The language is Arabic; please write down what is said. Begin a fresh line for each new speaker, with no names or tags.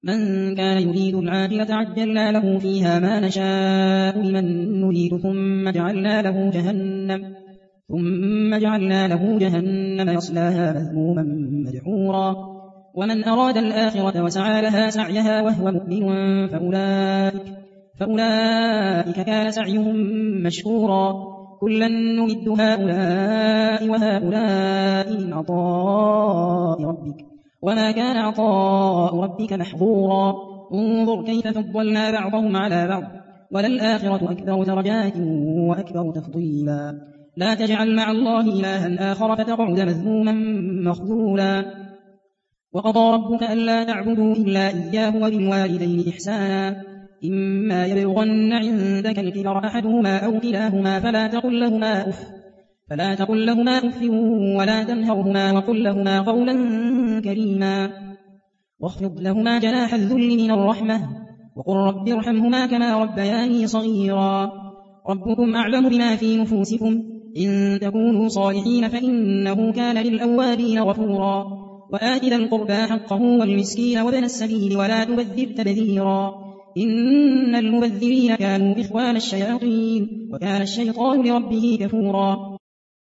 من كان يريد العاجلة عجلنا له فيها ما نشاء لمن نريد ثم جعلنا له جهنم يصلاها مذموما مدحورا ومن أراد الآخرة وسعى لها سعيها وهو مؤمن فأولئك كان سعيهم مشكورا كلا نمد هؤلاء وهؤلاء من عطاء ربك وما كان عطاء ربك محظورا انظر كيف فضلنا بعضهم على بعض وللآخرة أكبر درجات وأكبر تفضيلا لا تجعل مع الله إلها آخر فتقعد مذموما مخذولا وقضى ربك ألا تعبدوا إلا إياه وبالوالدين إحسانا إما يبلغن عندك الكبر أحدهما أو كلاهما فلا تقل لهما أف ولا تنهرهما وقل لهما قولا كريما واخفض لهما جناح الذل من الرحمة وقل رب ارحمهما كما ربياني صغيرا ربكم أعلم بما في نفوسكم إن تكونوا صالحين فإنه كان للأوابين غفورا وآت ذا القربى حقه والمسكين وابن السبيل ولا تبذر تبذيرا إن المبذرين كانوا إخوان الشياطين وكان الشيطان لربه كفورا